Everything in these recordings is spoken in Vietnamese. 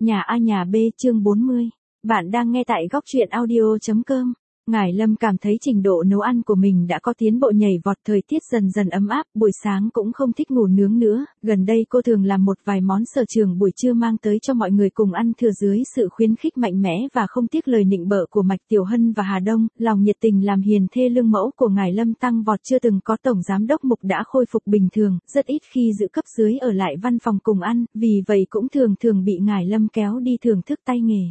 Nhà B chương 40. Bạn đang nghe tại góc truyện audio.com. Ngải Lâm cảm thấy trình độ nấu ăn của mình đã có tiến bộ nhảy vọt, thời tiết dần dần ấm áp, buổi sáng cũng không thích ngủ nướng nữa. Gần đây cô thường làm một vài món sở trường buổi trưa mang tới cho mọi người cùng ăn thừa dưới sự khuyến khích mạnh mẽ và không tiếc lời nịnh bợ của Mạch Tiểu Hân và Hà Đông. Lòng nhiệt tình làm hiền thê lương mẫu của Ngải Lâm tăng vọt, chưa từng có tổng giám đốc Mục đã khôi phục bình thường, rất ít khi giữ cấp dưới ở lại văn phòng cùng ăn, vì vậy cũng thường thường bị Ngải Lâm kéo đi thưởng thức tay nghề.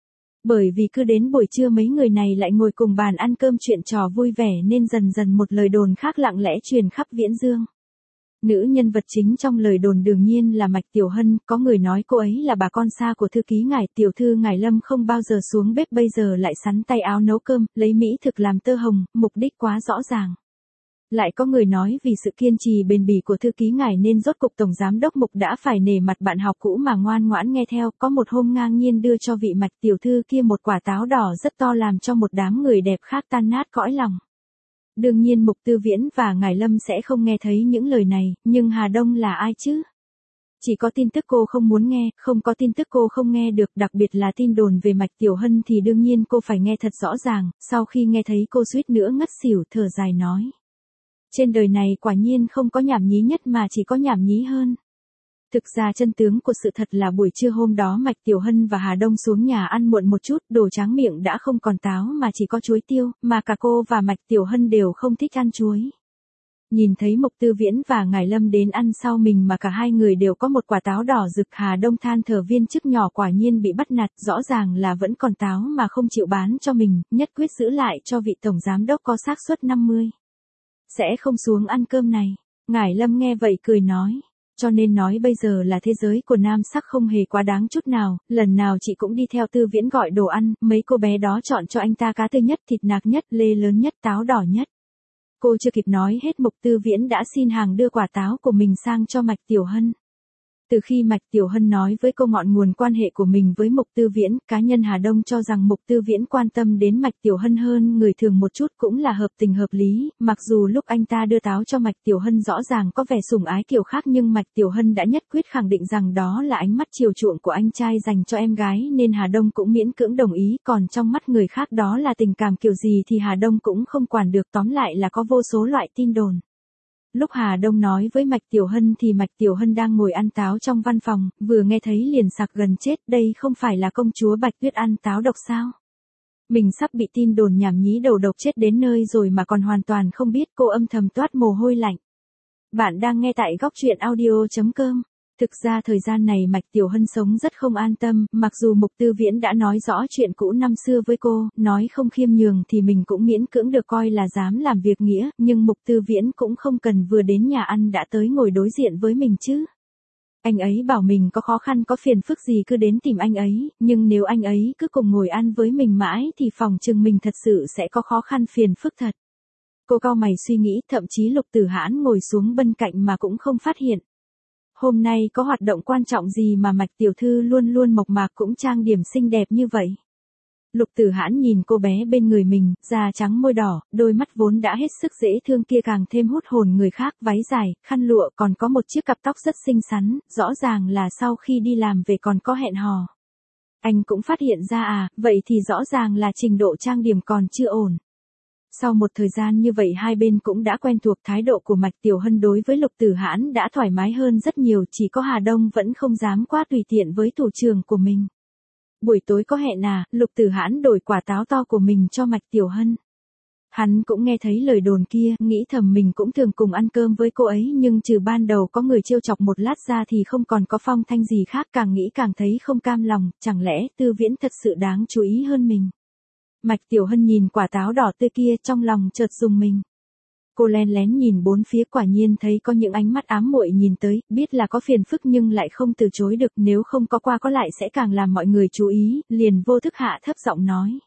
Bởi vì cứ đến buổi trưa mấy người này lại ngồi cùng bàn ăn cơm chuyện trò vui vẻ nên dần dần một lời đồn khác lặng lẽ truyền khắp Viễn Dương. Nữ nhân vật chính trong lời đồn đương nhiên là Mạch Tiểu Hân, có người nói cô ấy là bà con xa của thư ký Ngải. Tiểu thư Ngải Lâm không bao giờ xuống bếp, bây giờ lại sắn tay áo nấu cơm, lấy mỹ thực làm tơ hồng, mục đích quá rõ ràng. Lại có người nói vì sự kiên trì bền bỉ của thư ký Ngải nên rốt cục tổng giám đốc Mục đã phải nể mặt bạn học cũ mà ngoan ngoãn nghe theo. Có một hôm ngang nhiên đưa cho vị Mạch tiểu thư kia một quả táo đỏ rất to làm cho một đám người đẹp khác tan nát cõi lòng. Đương nhiên Mục Tư Viễn và Ngải Lâm sẽ không nghe thấy những lời này, nhưng Hà Đông là ai chứ? Chỉ có tin tức cô không muốn nghe, không có tin tức cô không nghe được, đặc biệt là tin đồn về Mạch Tiểu Hân thì đương nhiên cô phải nghe thật rõ ràng. Sau khi nghe thấy cô suýt nữa ngất xỉu, thở dài nói. Trên đời này quả nhiên không có nhảm nhí nhất mà chỉ có nhảm nhí hơn. Thực ra chân tướng của sự thật là buổi trưa hôm đó Mạch Tiểu Hân và Hà Đông xuống nhà ăn muộn một chút, đồ tráng miệng đã không còn táo mà chỉ có chuối tiêu, mà cả cô và Mạch Tiểu Hân đều không thích ăn chuối. Nhìn thấy Mục Tư Viễn và Ngải Lâm đến ăn sau mình mà cả hai người đều có một quả táo đỏ rực, Hà Đông than thở, viên chức nhỏ quả nhiên bị bắt nạt, rõ ràng là vẫn còn táo mà không chịu bán cho mình, nhất quyết giữ lại cho vị tổng giám đốc có xác suất 50. Sẽ không xuống ăn cơm này. Ngải Lâm nghe vậy cười nói. Cho nên nói bây giờ là thế giới của nam sắc không hề quá đáng chút nào, lần nào chị cũng đi theo Tư Viễn gọi đồ ăn, mấy cô bé đó chọn cho anh ta cá tươi nhất, thịt nạc nhất, lê lớn nhất, táo đỏ nhất. Cô chưa kịp nói hết, Mục Tư Viễn đã xin hàng đưa quả táo của mình sang cho Mạch Tiểu Hân. Từ khi Mạch Tiểu Hân nói với cô ngọn nguồn quan hệ của mình với Mục Tư Viễn, cá nhân Hà Đông cho rằng Mục Tư Viễn quan tâm đến Mạch Tiểu Hân hơn người thường một chút cũng là hợp tình hợp lý, mặc dù lúc anh ta đưa táo cho Mạch Tiểu Hân rõ ràng có vẻ sủng ái kiểu khác, nhưng Mạch Tiểu Hân đã nhất quyết khẳng định rằng đó là ánh mắt chiều chuộng của anh trai dành cho em gái nên Hà Đông cũng miễn cưỡng đồng ý, còn trong mắt người khác đó là tình cảm kiểu gì thì Hà Đông cũng không quản được, tóm lại là có vô số loại tin đồn. Lúc Hà Đông nói với Mạch Tiểu Hân thì Mạch Tiểu Hân đang ngồi ăn táo trong văn phòng, vừa nghe thấy liền sặc gần chết, đây không phải là công chúa Bạch Tuyết ăn táo độc sao? Mình sắp bị tin đồn nhảm nhí đầu độc chết đến nơi rồi mà còn hoàn toàn không biết, cô âm thầm toát mồ hôi lạnh. Bạn đang nghe tại góc truyện audio.com. Thực ra thời gian này Mạch Tiểu Hân sống rất không an tâm, mặc dù Mục Tư Viễn đã nói rõ chuyện cũ năm xưa với cô, nói không khiêm nhường thì mình cũng miễn cưỡng được coi là dám làm việc nghĩa, nhưng Mục Tư Viễn cũng không cần vừa đến nhà ăn đã tới ngồi đối diện với mình chứ. Anh ấy bảo mình có khó khăn có phiền phức gì cứ đến tìm anh ấy, nhưng nếu anh ấy cứ cùng ngồi ăn với mình mãi thì phòng chừng mình thật sự sẽ có khó khăn phiền phức thật. Cô cau mày suy nghĩ, thậm chí Lục Tử Hãn ngồi xuống bên cạnh mà cũng không phát hiện. Hôm nay có hoạt động quan trọng gì mà Mạch tiểu thư luôn luôn mộc mạc cũng trang điểm xinh đẹp như vậy? Lục Tử Hãn nhìn cô bé bên người mình, da trắng môi đỏ, đôi mắt vốn đã hết sức dễ thương kia càng thêm hút hồn người khác, váy dài, khăn lụa, còn có một chiếc cặp tóc rất xinh xắn, rõ ràng là sau khi đi làm về còn có hẹn hò. Anh cũng phát hiện ra à, vậy thì rõ ràng là trình độ trang điểm còn chưa ổn. Sau một thời gian như vậy hai bên cũng đã quen thuộc, thái độ của Mạch Tiểu Hân đối với Lục Tử Hãn đã thoải mái hơn rất nhiều, chỉ có Hà Đông vẫn không dám quá tùy tiện với thủ trưởng của mình. Buổi tối có hẹn à, Lục Tử Hãn đổi quả táo to của mình cho Mạch Tiểu Hân. Hắn cũng nghe thấy lời đồn kia, nghĩ thầm mình cũng thường cùng ăn cơm với cô ấy, nhưng trừ ban đầu có người trêu chọc một lát ra thì không còn có phong thanh gì khác, càng nghĩ càng thấy không cam lòng, chẳng lẽ Tư Viễn thật sự đáng chú ý hơn mình. Mạch Tiểu Hân nhìn quả táo đỏ tươi kia trong lòng chợt rùng mình. Cô len lén nhìn bốn phía, quả nhiên thấy có những ánh mắt ám muội nhìn tới, biết là có phiền phức nhưng lại không từ chối được, nếu không có qua có lại sẽ càng làm mọi người chú ý, liền vô thức hạ thấp giọng nói.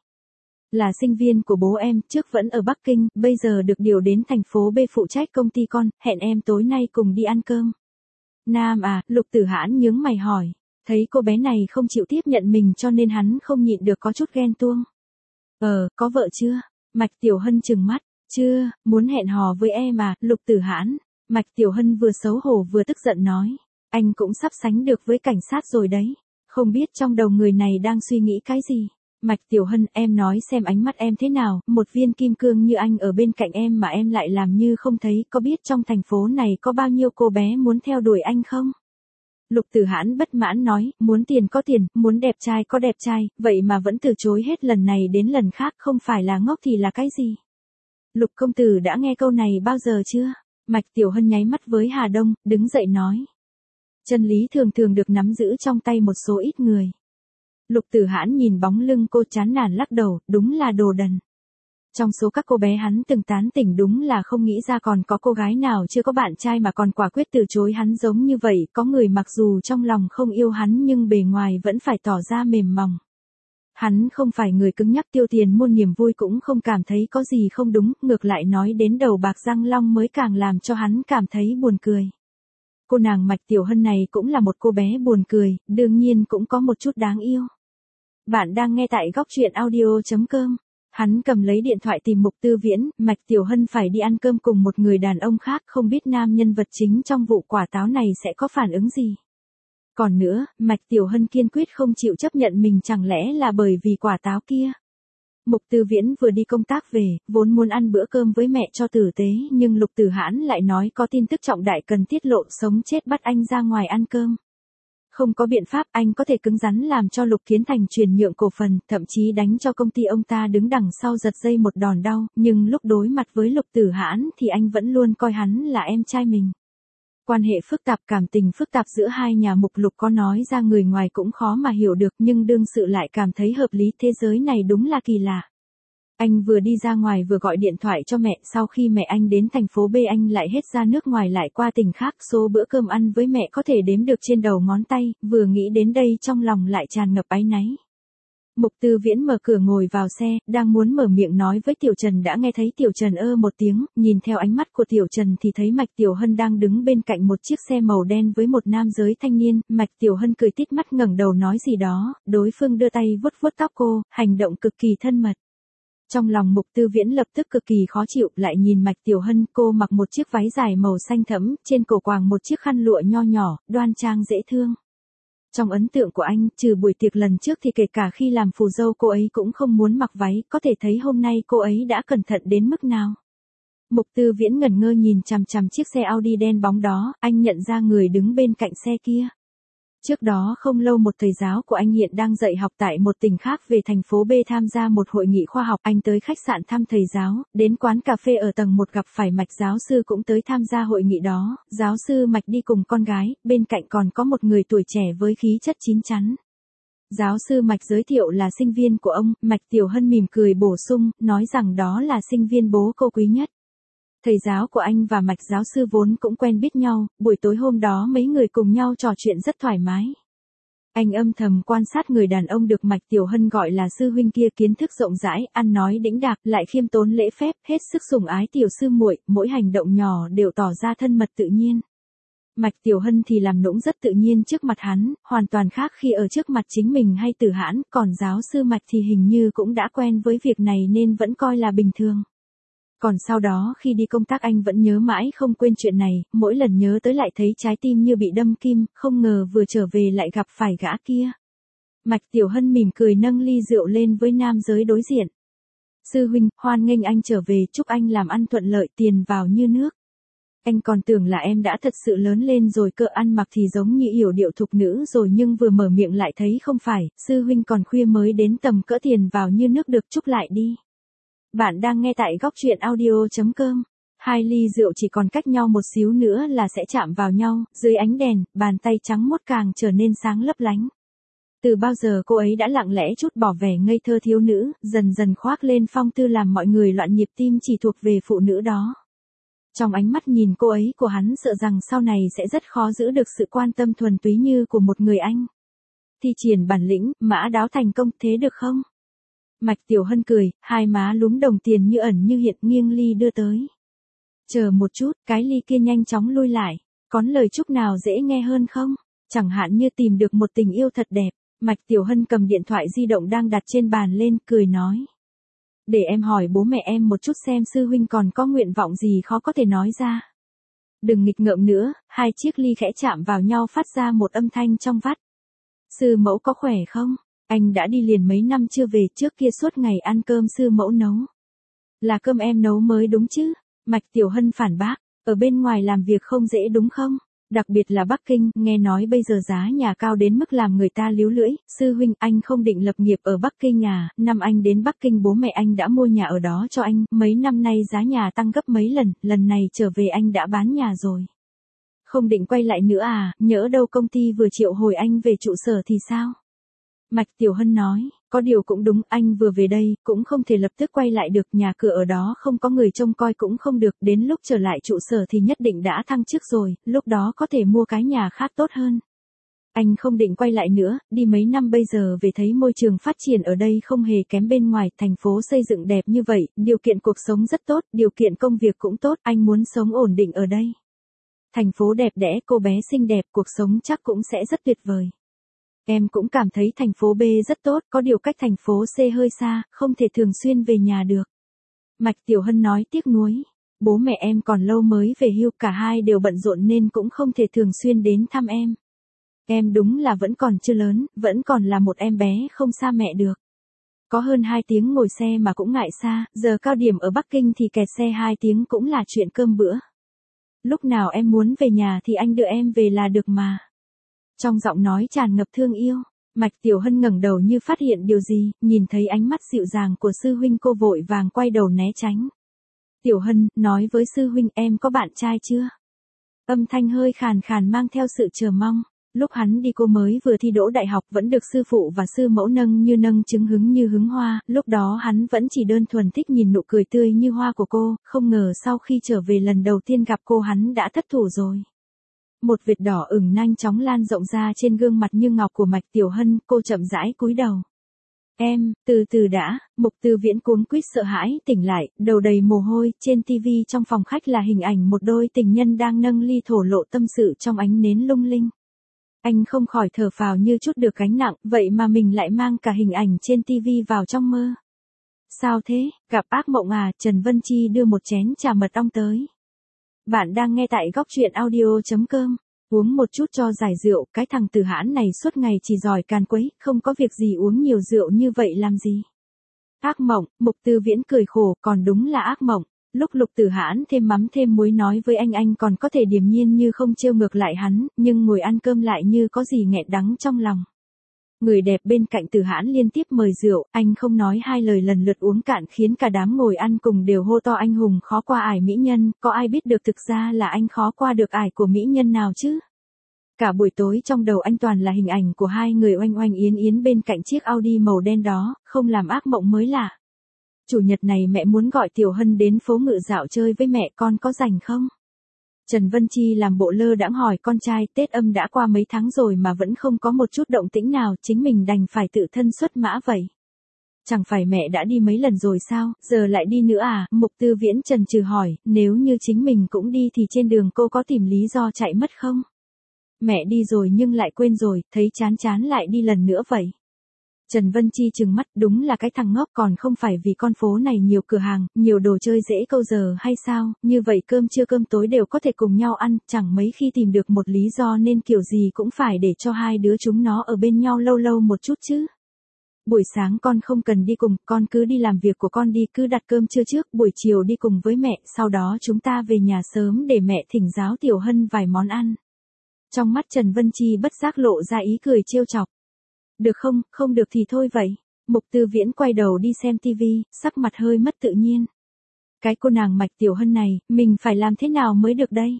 Là sinh viên của bố em, trước vẫn ở Bắc Kinh, bây giờ được điều đến thành phố B phụ trách công ty con, hẹn em tối nay cùng đi ăn cơm. Nam à, Lục Tử Hãn nhướng mày hỏi, thấy cô bé này không chịu tiếp nhận mình cho nên hắn không nhịn được có chút ghen tuông. Có vợ chưa? Mạch Tiểu Hân trừng mắt. Chưa, muốn hẹn hò với em à, Lục Tử Hãn. Mạch Tiểu Hân vừa xấu hổ vừa tức giận nói. Anh cũng sắp sánh được với cảnh sát rồi đấy. Không biết trong đầu người này đang suy nghĩ cái gì. Mạch Tiểu Hân, em nói xem ánh mắt em thế nào, một viên kim cương như anh ở bên cạnh em mà em lại làm như không thấy, có biết trong thành phố này có bao nhiêu cô bé muốn theo đuổi anh không? Lục Tử Hãn bất mãn nói, muốn tiền có tiền, muốn đẹp trai có đẹp trai, vậy mà vẫn từ chối hết lần này đến lần khác, không phải là ngốc thì là cái gì? Lục công tử đã nghe câu này bao giờ chưa? Mạch Tiểu Hân nháy mắt với Hà Đông, đứng dậy nói. Chân lý thường thường được nắm giữ trong tay một số ít người. Lục Tử Hãn nhìn bóng lưng cô chán nản lắc đầu, đúng là đồ đần. Trong số các cô bé hắn từng tán tỉnh đúng là không nghĩ ra còn có cô gái nào chưa có bạn trai mà còn quả quyết từ chối hắn giống như vậy, có người mặc dù trong lòng không yêu hắn nhưng bề ngoài vẫn phải tỏ ra mềm mỏng. Hắn không phải người cứng nhắc tiêu tiền muôn niềm vui cũng không cảm thấy có gì không đúng, ngược lại nói đến đầu bạc răng long mới càng làm cho hắn cảm thấy buồn cười. Cô nàng Mạch Tiểu Hân này cũng là một cô bé buồn cười, đương nhiên cũng có một chút đáng yêu. Bạn đang nghe tại góc truyện audio.com. Hắn cầm lấy điện thoại tìm Mục Tư Viễn, Mạch Tiểu Hân phải đi ăn cơm cùng một người đàn ông khác, không biết nam nhân vật chính trong vụ quả táo này sẽ có phản ứng gì. Còn nữa, Mạch Tiểu Hân kiên quyết không chịu chấp nhận mình, chẳng lẽ là bởi vì quả táo kia. Mục Tư Viễn vừa đi công tác về, vốn muốn ăn bữa cơm với mẹ cho tử tế, nhưng Lục Tử Hãn lại nói có tin tức trọng đại cần tiết lộ, sống chết bắt anh ra ngoài ăn cơm. Không có biện pháp, anh có thể cứng rắn làm cho Lục Kiến Thành chuyển nhượng cổ phần, thậm chí đánh cho công ty ông ta đứng đằng sau giật dây một đòn đau, nhưng lúc đối mặt với Lục Tử Hãn thì anh vẫn luôn coi hắn là em trai mình. Quan hệ phức tạp, cảm tình phức tạp giữa hai nhà Mục Lục có nói ra người ngoài cũng khó mà hiểu được, nhưng đương sự lại cảm thấy hợp lý, thế giới này đúng là kỳ lạ. Anh vừa đi ra ngoài vừa gọi điện thoại cho mẹ, sau khi mẹ anh đến thành phố B anh lại hết ra nước ngoài lại qua tỉnh khác, số bữa cơm ăn với mẹ có thể đếm được trên đầu ngón tay, vừa nghĩ đến đây trong lòng lại tràn ngập áy náy. Mục Tư Viễn mở cửa ngồi vào xe, đang muốn mở miệng nói với Tiểu Trần đã nghe thấy Tiểu Trần một tiếng, nhìn theo ánh mắt của Tiểu Trần thì thấy Mạch Tiểu Hân đang đứng bên cạnh một chiếc xe màu đen với một nam giới thanh niên, Mạch Tiểu Hân cười tít mắt ngẩng đầu nói gì đó, đối phương đưa tay vuốt vuốt tóc cô, hành động cực kỳ thân mật. Trong lòng Mục Tư Viễn lập tức cực kỳ khó chịu, lại nhìn Mạch Tiểu Hân, cô mặc một chiếc váy dài màu xanh thẫm, trên cổ quàng một chiếc khăn lụa nho nhỏ, đoan trang dễ thương. Trong ấn tượng của anh, trừ buổi tiệc lần trước thì kể cả khi làm phù dâu cô ấy cũng không muốn mặc váy, có thể thấy hôm nay cô ấy đã cẩn thận đến mức nào. Mục Tư Viễn ngẩn ngơ nhìn chằm chằm chiếc xe Audi đen bóng đó, anh nhận ra người đứng bên cạnh xe kia. Trước đó không lâu một thầy giáo của anh hiện đang dạy học tại một tỉnh khác về thành phố B tham gia một hội nghị khoa học, anh tới khách sạn thăm thầy giáo, đến quán cà phê ở tầng 1 gặp phải Mạch giáo sư cũng tới tham gia hội nghị đó, giáo sư Mạch đi cùng con gái, bên cạnh còn có một người tuổi trẻ với khí chất chín chắn. Giáo sư Mạch giới thiệu là sinh viên của ông, Mạch Tiểu Hân mỉm cười bổ sung, nói rằng đó là sinh viên bố cô quý nhất. Thầy giáo của anh và Mạch giáo sư vốn cũng quen biết nhau, buổi tối hôm đó mấy người cùng nhau trò chuyện rất thoải mái. Anh âm thầm quan sát người đàn ông được Mạch Tiểu Hân gọi là sư huynh kia, kiến thức rộng rãi, ăn nói đĩnh đạc, lại khiêm tốn lễ phép, hết sức sủng ái tiểu sư muội, mỗi hành động nhỏ đều tỏ ra thân mật tự nhiên. Mạch Tiểu Hân thì làm nũng rất tự nhiên trước mặt hắn, hoàn toàn khác khi ở trước mặt chính mình hay Tử Hãn, còn giáo sư Mạch thì hình như cũng đã quen với việc này nên vẫn coi là bình thường. Còn sau đó khi đi công tác anh vẫn nhớ mãi không quên chuyện này, mỗi lần nhớ tới lại thấy trái tim như bị đâm kim, không ngờ vừa trở về lại gặp phải gã kia. Mạch Tiểu Hân mỉm cười nâng ly rượu lên với nam giới đối diện. Sư huynh, hoan nghênh anh trở về, chúc anh làm ăn thuận lợi, tiền vào như nước. Anh còn tưởng là em đã thật sự lớn lên rồi cơ, ăn mặc thì giống như yểu điệu thục nữ rồi nhưng vừa mở miệng lại thấy không phải, sư huynh còn khuya mới đến, tầm cỡ tiền vào như nước được, chúc lại đi. Bạn đang nghe tại góc truyện audio.com. Hai ly rượu chỉ còn cách nhau một xíu nữa là sẽ chạm vào nhau, dưới ánh đèn, bàn tay trắng muốt càng trở nên sáng lấp lánh. Từ bao giờ cô ấy đã lặng lẽ chút bỏ vẻ ngây thơ thiếu nữ, dần dần khoác lên phong tư làm mọi người loạn nhịp tim chỉ thuộc về phụ nữ đó. Trong ánh mắt nhìn cô ấy của hắn sợ rằng sau này sẽ rất khó giữ được sự quan tâm thuần túy như của một người anh. Thi triển bản lĩnh, mã đáo thành công, thế được không? Mạch Tiểu Hân cười, hai má lúm đồng tiền như ẩn như hiện, nghiêng ly đưa tới. Chờ một chút, cái ly kia nhanh chóng lui lại. Có lời chúc nào dễ nghe hơn không? Chẳng hạn như tìm được một tình yêu thật đẹp. Mạch Tiểu Hân cầm điện thoại di động đang đặt trên bàn lên, cười nói. Để em hỏi bố mẹ em một chút xem sư huynh còn có nguyện vọng gì khó có thể nói ra. Đừng nghịch ngợm nữa, hai chiếc ly khẽ chạm vào nhau phát ra một âm thanh trong vắt. Sư mẫu có khỏe không? Anh đã đi liền mấy năm chưa về, trước kia suốt ngày ăn cơm sư mẫu nấu. Là cơm em nấu mới đúng chứ? Mạch Tiểu Hân phản bác, ở bên ngoài làm việc không dễ đúng không? Đặc biệt là Bắc Kinh, nghe nói bây giờ giá nhà cao đến mức làm người ta líu lưỡi. Sư huynh, anh không định lập nghiệp ở Bắc Kinh à? Năm anh đến Bắc Kinh bố mẹ anh đã mua nhà ở đó cho anh, mấy năm nay giá nhà tăng gấp mấy lần, lần này trở về anh đã bán nhà rồi. Không định quay lại nữa à? Nhỡ đâu công ty vừa triệu hồi anh về trụ sở thì sao? Mạch Tiểu Hân nói, có điều cũng đúng, anh vừa về đây, cũng không thể lập tức quay lại được, nhà cửa ở đó không có người trông coi cũng không được, đến lúc trở lại trụ sở thì nhất định đã thăng chức rồi, lúc đó có thể mua cái nhà khác tốt hơn. Anh không định quay lại nữa, đi mấy năm bây giờ về thấy môi trường phát triển ở đây không hề kém bên ngoài, thành phố xây dựng đẹp như vậy, điều kiện cuộc sống rất tốt, điều kiện công việc cũng tốt, anh muốn sống ổn định ở đây. Thành phố đẹp đẽ, cô bé xinh đẹp, cuộc sống chắc cũng sẽ rất tuyệt vời. Em cũng cảm thấy thành phố B rất tốt, có điều cách thành phố C hơi xa, không thể thường xuyên về nhà được. Mạch Tiểu Hân nói tiếc nuối. Bố mẹ em còn lâu mới về hưu, cả hai đều bận rộn nên cũng không thể thường xuyên đến thăm em. Em đúng là vẫn còn chưa lớn, vẫn còn là một em bé không xa mẹ được. Có hơn 2 tiếng ngồi xe mà cũng ngại xa, giờ cao điểm ở Bắc Kinh thì kẹt xe 2 tiếng cũng là chuyện cơm bữa. Lúc nào em muốn về nhà thì anh đưa em về là được mà. Trong giọng nói tràn ngập thương yêu, Mạch Tiểu Hân ngẩng đầu như phát hiện điều gì, nhìn thấy ánh mắt dịu dàng của sư huynh cô vội vàng quay đầu né tránh. Tiểu Hân, nói với sư huynh em có bạn trai chưa? Âm thanh hơi khàn khàn mang theo sự chờ mong. Lúc hắn đi cô mới vừa thi đỗ đại học vẫn được sư phụ và sư mẫu nâng như nâng trứng hứng như hứng hoa, lúc đó hắn vẫn chỉ đơn thuần thích nhìn nụ cười tươi như hoa của cô, không ngờ sau khi trở về lần đầu tiên gặp cô hắn đã thất thủ rồi. Một vệt đỏ ửng nhanh chóng lan rộng ra trên gương mặt như ngọc của Mạch Tiểu Hân, cô chậm rãi cúi đầu. Em, từ từ đã, Mục Tư Viễn cuống quýt sợ hãi tỉnh lại, đầu đầy mồ hôi, trên tivi trong phòng khách là hình ảnh một đôi tình nhân đang nâng ly thổ lộ tâm sự trong ánh nến lung linh. Anh không khỏi thở phào như chút được gánh nặng, vậy mà mình lại mang cả hình ảnh trên tivi vào trong mơ. Sao thế, gặp ác mộng à? Trần Vân Chi đưa một chén trà mật ong tới. Bạn đang nghe tại góc truyện audio.com. Uống một chút cho giải rượu, cái thằng Từ Hãn này suốt ngày chỉ giỏi càn quấy, không có việc gì uống nhiều rượu như vậy làm gì. Ác mộng, Mục Tư Viễn cười khổ, còn đúng là ác mộng. Lúc Lục Tử Hãn thêm mắm thêm muối nói với anh còn có thể điềm nhiên như không trêu ngược lại hắn, nhưng ngồi ăn cơm lại như có gì nghẹn đắng trong lòng. Người đẹp bên cạnh Tử Hãn liên tiếp mời rượu, anh không nói hai lời lần lượt uống cạn khiến cả đám ngồi ăn cùng đều hô to anh hùng khó qua ải mỹ nhân, có ai biết được thực ra là anh khó qua được ải của mỹ nhân nào chứ? Cả buổi tối trong đầu anh toàn là hình ảnh của hai người oanh oanh yến yến bên cạnh chiếc Audi màu đen đó, không làm ác mộng mới lạ. Chủ nhật này mẹ muốn gọi Tiểu Hân đến phố Ngự dạo chơi với mẹ, con có rảnh không? Trần Vân Chi làm bộ lơ đãng hỏi con trai, Tết âm đã qua mấy tháng rồi mà vẫn không có một chút động tĩnh nào, chính mình đành phải tự thân xuất mã vậy. Chẳng phải mẹ đã đi mấy lần rồi sao, giờ lại đi nữa à? Mục Tư Viễn chần chừ hỏi, nếu như chính mình cũng đi thì trên đường cô có tìm lý do chạy mất không? Mẹ đi rồi nhưng lại quên rồi, thấy chán lại đi lần nữa vậy. Trần Vân Chi trừng mắt, đúng là cái thằng ngốc, còn không phải vì con phố này nhiều cửa hàng, nhiều đồ chơi dễ câu giờ hay sao, như vậy cơm trưa cơm tối đều có thể cùng nhau ăn, chẳng mấy khi tìm được một lý do nên kiểu gì cũng phải để cho hai đứa chúng nó ở bên nhau lâu lâu một chút chứ. Buổi sáng con không cần đi cùng, con cứ đi làm việc của con đi, cứ đặt cơm trưa trước, buổi chiều đi cùng với mẹ, sau đó chúng ta về nhà sớm để mẹ thỉnh giáo Tiểu Hân vài món ăn. Trong mắt Trần Vân Chi bất giác lộ ra ý cười trêu chọc. Được không, không được thì thôi vậy. Mục Tư Viễn quay đầu đi xem tivi, sắc mặt hơi mất tự nhiên. Cái cô nàng Mạch Tiểu Hân này, mình phải làm thế nào mới được đây?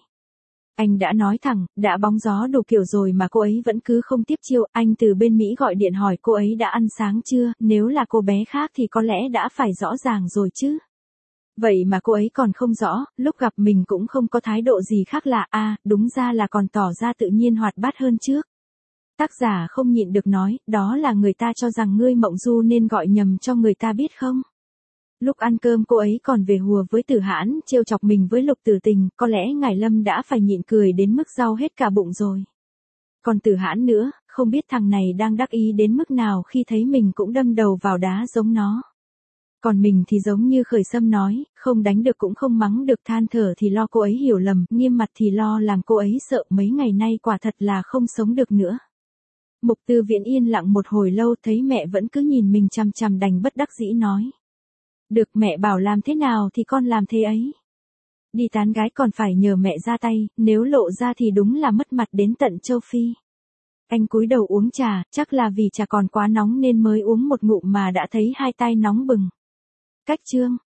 Anh đã nói thẳng, đã bóng gió đủ kiểu rồi mà cô ấy vẫn cứ không tiếp chiêu, anh từ bên Mỹ gọi điện hỏi cô ấy đã ăn sáng chưa, nếu là cô bé khác thì có lẽ đã phải rõ ràng rồi chứ. Vậy mà cô ấy còn không rõ, lúc gặp mình cũng không có thái độ gì khác lạ, đúng ra là còn tỏ ra tự nhiên hoạt bát hơn trước. Tác giả không nhịn được nói, đó là người ta cho rằng ngươi mộng du nên gọi nhầm cho người ta biết không? Lúc ăn cơm cô ấy còn về hùa với Tử Hãn, trêu chọc mình với Lục Tử Tình, có lẽ Ngải Lâm đã phải nhịn cười đến mức rau hết cả bụng rồi. Còn Tử Hãn nữa, không biết thằng này đang đắc ý đến mức nào khi thấy mình cũng đâm đầu vào đá giống nó. Còn mình thì giống như Khởi Sâm nói, không đánh được cũng không mắng được, than thở thì lo cô ấy hiểu lầm, nghiêm mặt thì lo làm cô ấy sợ, mấy ngày nay quả thật là không sống được nữa. Mục Tư Viễn yên lặng một hồi lâu, thấy mẹ vẫn cứ nhìn mình chằm chằm đành bất đắc dĩ nói. Được, mẹ bảo làm thế nào thì con làm thế ấy. Đi tán gái còn phải nhờ mẹ ra tay, nếu lộ ra thì đúng là mất mặt đến tận châu Phi. Anh cúi đầu uống trà, chắc là vì trà còn quá nóng nên mới uống một ngụm mà đã thấy hai tay nóng bừng. Cách chương